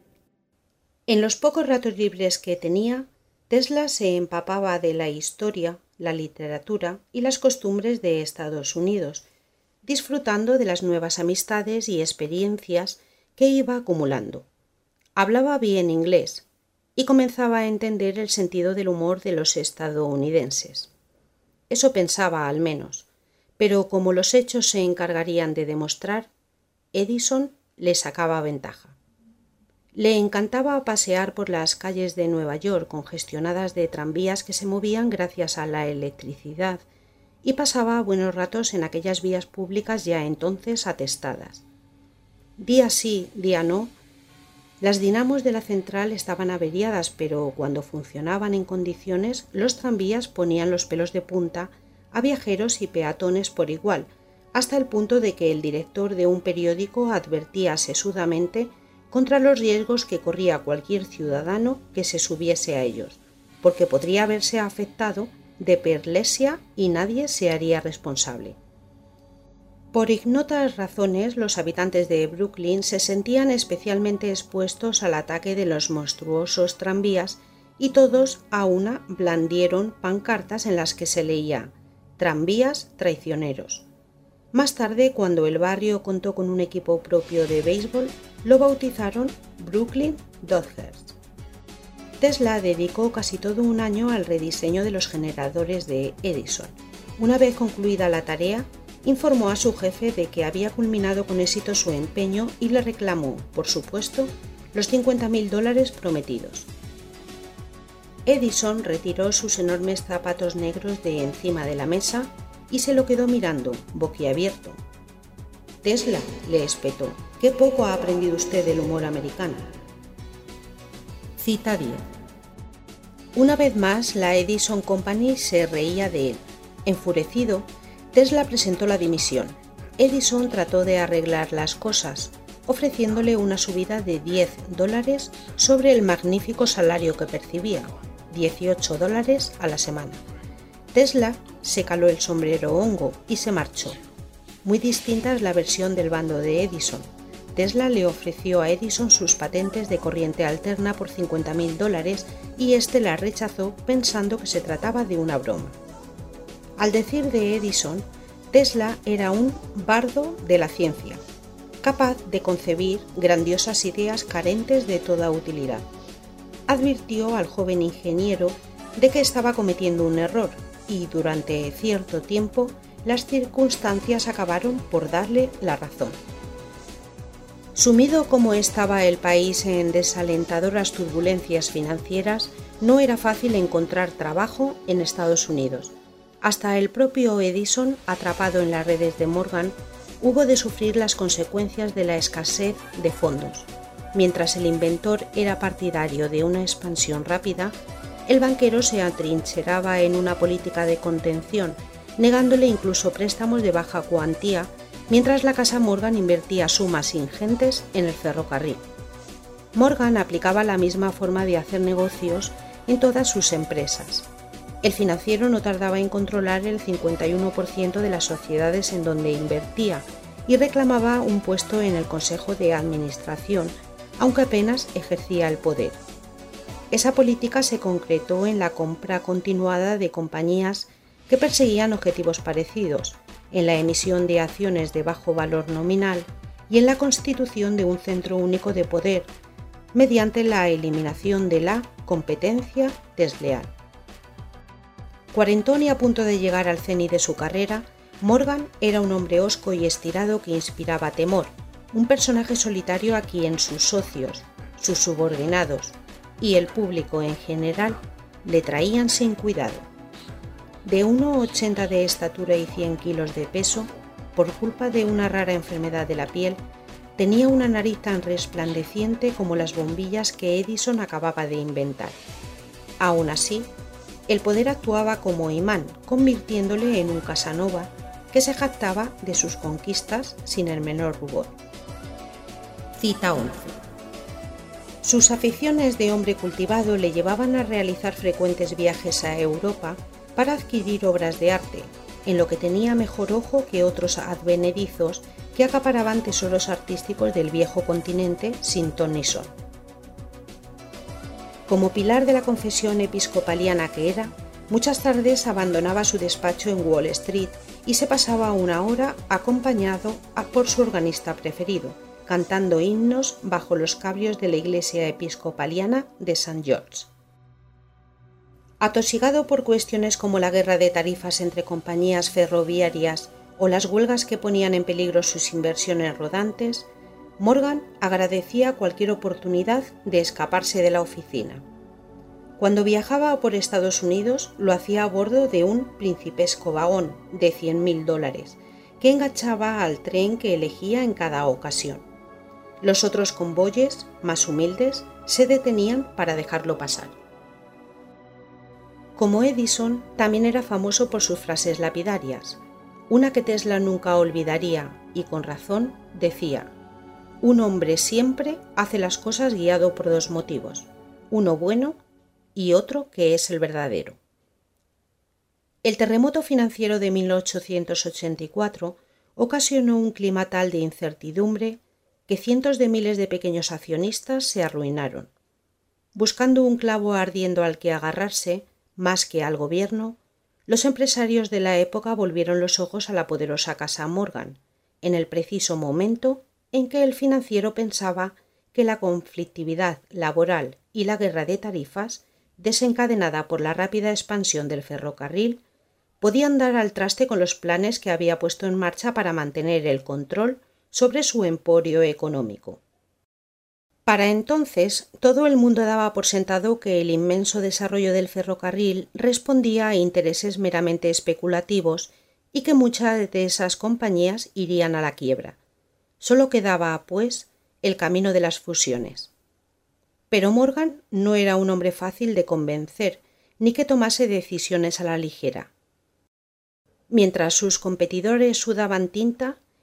Speaker 1: En los pocos ratos libres que tenía, Tesla se empapaba de la historia, la literatura y las costumbres de Estados Unidos, disfrutando de las nuevas amistades y experiencias que iba acumulando. Hablaba bien inglés y comenzaba a entender el sentido del humor de los estadounidenses. Eso pensaba al menos, pero como los hechos se encargarían de demostrar, Edison le sacaba ventaja. Le encantaba pasear por las calles de Nueva York congestionadas de tranvías que se movían gracias a la electricidad y pasaba buenos ratos en aquellas vías públicas ya entonces atestadas. Día sí, día no, las dinamos de la central estaban averiadas, pero cuando funcionaban en condiciones, los tranvías ponían los pelos de punta a viajeros y peatones por igual, hasta el punto de que el director de un periódico advertía sesudamente contra los riesgos que corría cualquier ciudadano que se subiese a ellos, porque podría haberse afectado de perlesia y nadie se haría responsable. Por ignotas razones, los habitantes de Brooklyn se sentían especialmente expuestos al ataque de los monstruosos tranvías y todos a una blandieron pancartas en las que se leía «Tranvías traicioneros». Más tarde, cuando el barrio contó con un equipo propio de béisbol, lo bautizaron Brooklyn Dodgers. Tesla dedicó casi todo un año al rediseño de los generadores de Edison. Una vez concluida la tarea, informó a su jefe de que había culminado con éxito su empeño y le reclamó, por supuesto, los $50.000 prometidos. Edison retiró sus enormes zapatos negros de encima de la mesa y se lo quedó mirando, boquiabierto. «Tesla», le espetó, «qué poco ha aprendido usted del humor americano». Cita 10. Una vez más, la Edison Company se reía de él. Enfurecido, Tesla presentó la dimisión. Edison trató de arreglar las cosas. ofreciéndole una subida de $10 sobre el magnífico salario que percibía, $18 a la semana. Tesla se caló el sombrero hongo y se marchó. Muy distinta es la versión del bando de Edison. Tesla le ofreció a Edison sus patentes de corriente alterna por $50.000 y este la rechazó pensando que se trataba de una broma. Al decir de Edison, Tesla era un bardo de la ciencia, capaz de concebir grandiosas ideas carentes de toda utilidad. Advirtió al joven ingeniero de que estaba cometiendo un error y durante cierto tiempo las circunstancias acabaron por darle la razón. Sumido como estaba el país en desalentadoras turbulencias financieras, no era fácil encontrar trabajo en Estados Unidos. Hasta el propio Edison, atrapado en las redes de Morgan, hubo de sufrir las consecuencias de la escasez de fondos. Mientras el inventor era partidario de una expansión rápida, el banquero se atrincheraba en una política de contención, negándole incluso préstamos de baja cuantía, mientras la casa Morgan invertía sumas ingentes en el ferrocarril. Morgan aplicaba la misma forma de hacer negocios en todas sus empresas. El financiero no tardaba en controlar el 51% de las sociedades en donde invertía y reclamaba un puesto en el consejo de administración, aunque apenas ejercía el poder. Esa política se concretó en la compra continuada de compañías que perseguían objetivos parecidos, en la emisión de acciones de bajo valor nominal y en la constitución de un centro único de poder, mediante la eliminación de la competencia desleal. Cuarentón y a punto de llegar al cenit de su carrera, Morgan era un hombre hosco y estirado que inspiraba temor, un personaje solitario a quien sus socios, sus subordinados y el público en general le traían sin cuidado. De 1,80 de estatura y 100 kilos de peso, por culpa de una rara enfermedad de la piel, tenía una nariz tan resplandeciente como las bombillas que Edison acababa de inventar. Aún así, el poder actuaba como imán, convirtiéndole en un Casanova que se jactaba de sus conquistas sin el menor rubor. Cita 11. Sus aficiones de hombre cultivado le llevaban a realizar frecuentes viajes a Europa para adquirir obras de arte, en lo que tenía mejor ojo que otros advenedizos que acaparaban tesoros artísticos del viejo continente sin ton ni son. Como pilar de la confesión episcopaliana que era, muchas tardes abandonaba su despacho en Wall Street y se pasaba una hora acompañado por su organista preferido, cantando himnos bajo los cabrios de la iglesia episcopaliana de St. George. Atosigado por cuestiones como la guerra de tarifas entre compañías ferroviarias o las huelgas que ponían en peligro sus inversiones rodantes, Morgan agradecía cualquier oportunidad de escaparse de la oficina. Cuando viajaba por Estados Unidos, lo hacía a bordo de un principesco vagón de $100.000 que enganchaba al tren que elegía en cada ocasión. Los otros convoyes, más humildes, se detenían para dejarlo pasar. Como Edison, también era famoso por sus frases lapidarias. Una que Tesla nunca olvidaría, y con razón, decía: un hombre siempre hace las cosas guiado por dos motivos, uno bueno y otro que es el verdadero. El terremoto financiero de 1884 ocasionó un clima tal de incertidumbre que cientos de miles de pequeños accionistas se arruinaron. Buscando un clavo ardiendo al que agarrarse, más que al gobierno, los empresarios de la época volvieron los ojos a la poderosa casa Morgan, en el preciso momento en que el financiero pensaba que la conflictividad laboral y la guerra de tarifas, desencadenada por la rápida expansión del ferrocarril, podían dar al traste con los planes que había puesto en marcha para mantener el control sobre su emporio económico. Para entonces, todo el mundo daba por sentado que el inmenso desarrollo del ferrocarril respondía a intereses meramente especulativos y que muchas de esas compañías irían a la quiebra. Solo quedaba, pues, el camino de las fusiones. Pero Morgan no era un hombre fácil de convencer, ni que tomase decisiones a la ligera. Mientras sus competidores sudaban tinta,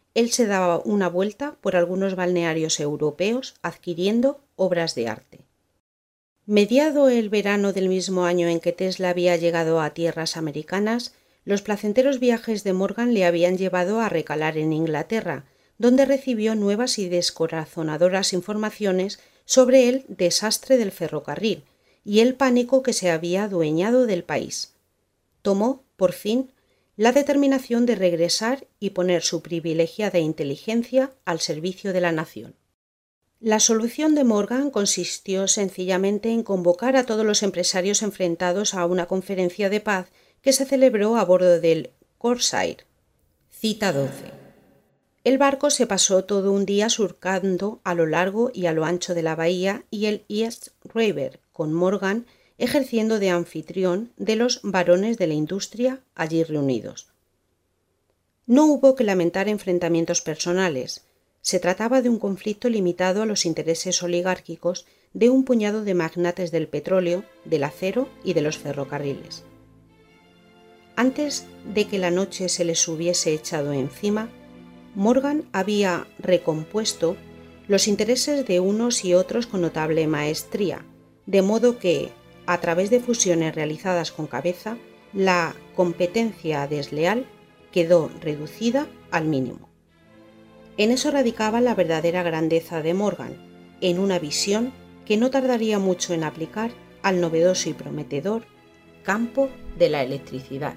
Speaker 1: él se daba una vuelta por algunos balnearios europeos adquiriendo obras de arte. Mediado el verano del mismo año en que Tesla había llegado a tierras americanas, los placenteros viajes de Morgan le habían llevado a recalar en Inglaterra, donde recibió nuevas y descorazonadoras informaciones sobre el desastre del ferrocarril y el pánico que se había adueñado del país. Tomó, por fin, la determinación de regresar y poner su privilegiada inteligencia al servicio de la nación. La solución de Morgan consistió sencillamente en convocar a todos los empresarios enfrentados a una conferencia de paz que se celebró a bordo del Corsair. Cita 12. El barco se pasó todo un día surcando a lo largo y a lo ancho de la bahía y el East River, con Morgan ejerciendo de anfitrión de los varones de la industria allí reunidos. No hubo que lamentar enfrentamientos personales. Se trataba de un conflicto limitado a los intereses oligárquicos de un puñado de magnates del petróleo, del acero y de los ferrocarriles. Antes de que la noche se les hubiese echado encima, Morgan había recompuesto los intereses de unos y otros con notable maestría, de modo que, a través de fusiones realizadas con cabeza, la competencia desleal quedó reducida al mínimo. En eso radicaba la verdadera grandeza de Morgan, en una visión que no tardaría mucho en aplicar al novedoso y prometedor campo de la electricidad.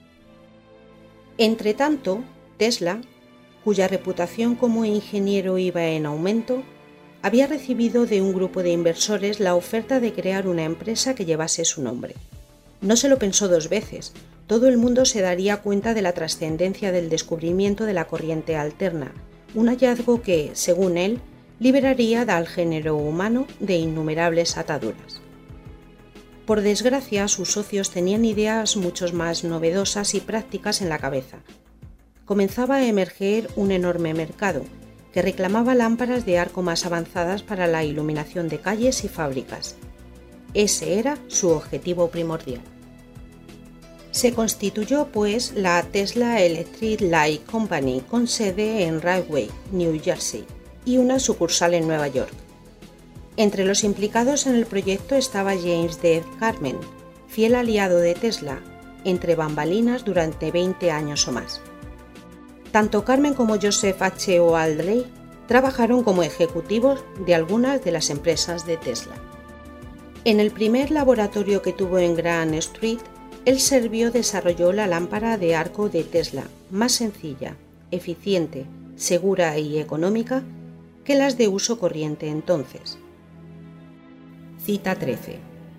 Speaker 1: Entretanto, Tesla, cuya reputación como ingeniero iba en aumento, había recibido de un grupo de inversores la oferta de crear una empresa que llevase su nombre. No se lo pensó dos veces. Todo el mundo se daría cuenta de la trascendencia del descubrimiento de la corriente alterna, un hallazgo que, según él, liberaría al género humano de innumerables ataduras. Por desgracia, sus socios tenían ideas mucho más novedosas y prácticas en la cabeza. Comenzaba a emerger un enorme mercado, que reclamaba lámparas de arco más avanzadas para la iluminación de calles y fábricas. Ese era su objetivo primordial. Se constituyó, pues, la Tesla Electric Light Company con sede en Rahway, New Jersey, y una sucursal en Nueva York. Entre los implicados en el proyecto estaba James D. Carmen, fiel aliado de Tesla, entre bambalinas durante 20 años o más. Tanto Carmen como Joseph H. O'Aldrey trabajaron como ejecutivos de algunas de las empresas de Tesla. En el primer laboratorio que tuvo en Grand Street, el serbio desarrolló la lámpara de arco de Tesla, más sencilla, eficiente, segura y económica que las de uso corriente entonces. Cita 13.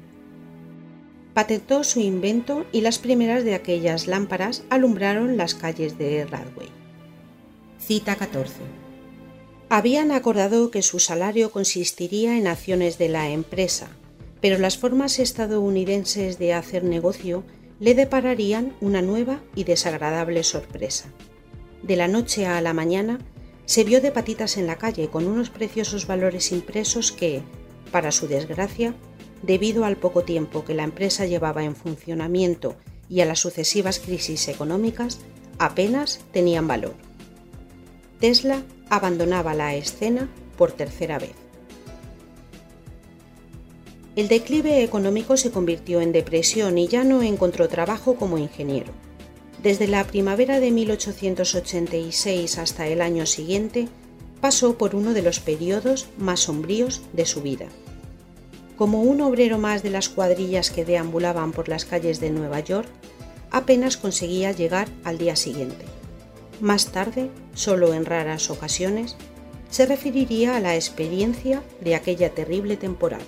Speaker 1: Patentó su invento y las primeras de aquellas lámparas alumbraron las calles de Rahway. Cita 14. Habían acordado que su salario consistiría en acciones de la empresa, pero las formas estadounidenses de hacer negocio le depararían una nueva y desagradable sorpresa. De la noche a la mañana se vio de patitas en la calle con unos preciosos valores impresos que, para su desgracia, debido al poco tiempo que la empresa llevaba en funcionamiento y a las sucesivas crisis económicas, apenas tenían valor. Tesla abandonaba la escena por tercera vez. El declive económico se convirtió en depresión y ya no encontró trabajo como ingeniero. Desde la primavera de 1886 hasta el año siguiente, pasó por uno de los periodos más sombríos de su vida. Como un obrero más de las cuadrillas que deambulaban por las calles de Nueva York, apenas conseguía llegar al día siguiente. Más tarde, solo en raras ocasiones, se referiría a la experiencia de aquella terrible temporada.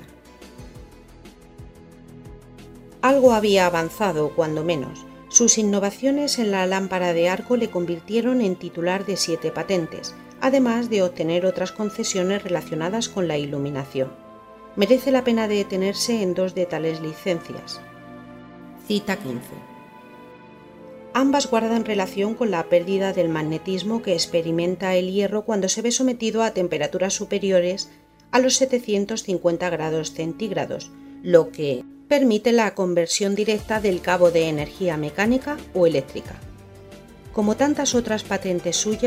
Speaker 1: Algo había avanzado, cuando menos. Sus innovaciones en la lámpara de arco le convirtieron en titular de 7 patentes, además de obtener otras concesiones relacionadas con la iluminación. Merece la pena detenerse en 2 de tales licencias. Cita 15. Ambas guardan relación con la pérdida del magnetismo que experimenta el hierro cuando se ve sometido a temperaturas superiores a los 750 grados centígrados, lo que permite la conversión directa del cabo de energía mecánica o eléctrica. Como tantas otras patentes suyas,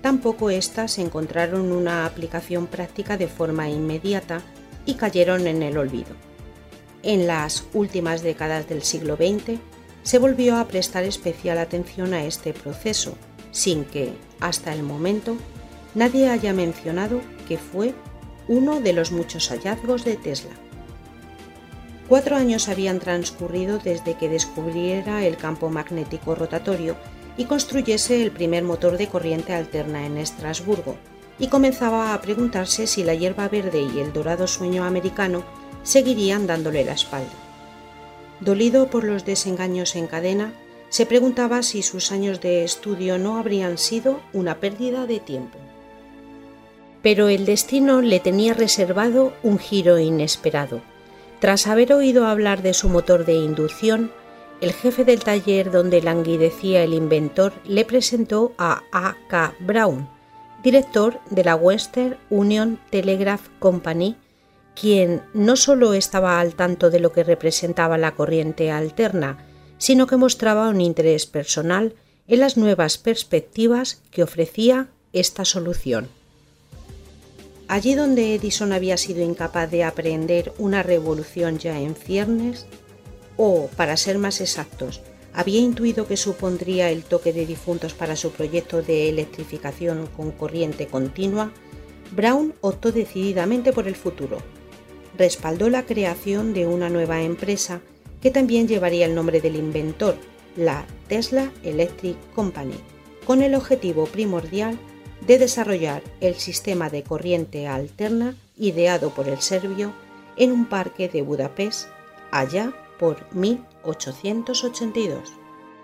Speaker 1: tampoco éstas encontraron una aplicación práctica de forma inmediata y cayeron en el olvido. En las últimas décadas del siglo XX se volvió a prestar especial atención a este proceso, sin que, hasta el momento, nadie haya mencionado que fue uno de los muchos hallazgos de Tesla. 4 años habían transcurrido desde que descubriera el campo magnético rotatorio y construyese el primer motor de corriente alterna en Estrasburgo, y comenzaba a preguntarse si la hierba verde y el dorado sueño americano seguirían dándole la espalda. Dolido por los desengaños en cadena, se preguntaba si sus años de estudio no habrían sido una pérdida de tiempo. Pero el destino le tenía reservado un giro inesperado. Tras haber oído hablar de su motor de inducción, el jefe del taller donde languidecía el inventor le presentó a A. K. Brown, director de la Western Union Telegraph Company, quien no solo estaba al tanto de lo que representaba la corriente alterna, sino que mostraba un interés personal en las nuevas perspectivas que ofrecía esta solución. Allí donde Edison había sido incapaz de aprender una revolución ya en ciernes, o, para ser más exactos, había intuido que supondría el toque de difuntos para su proyecto de electrificación con corriente continua, Brown optó decididamente por el futuro. Respaldó la creación de una nueva empresa que también llevaría el nombre del inventor, la Tesla Electric Company, con el objetivo primordial de desarrollar el sistema de corriente alterna ideado por el serbio en un parque de Budapest allá por 1882.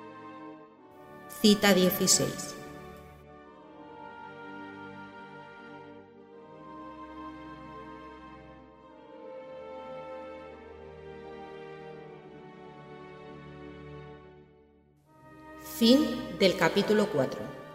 Speaker 1: Cita 16. Fin del capítulo 4.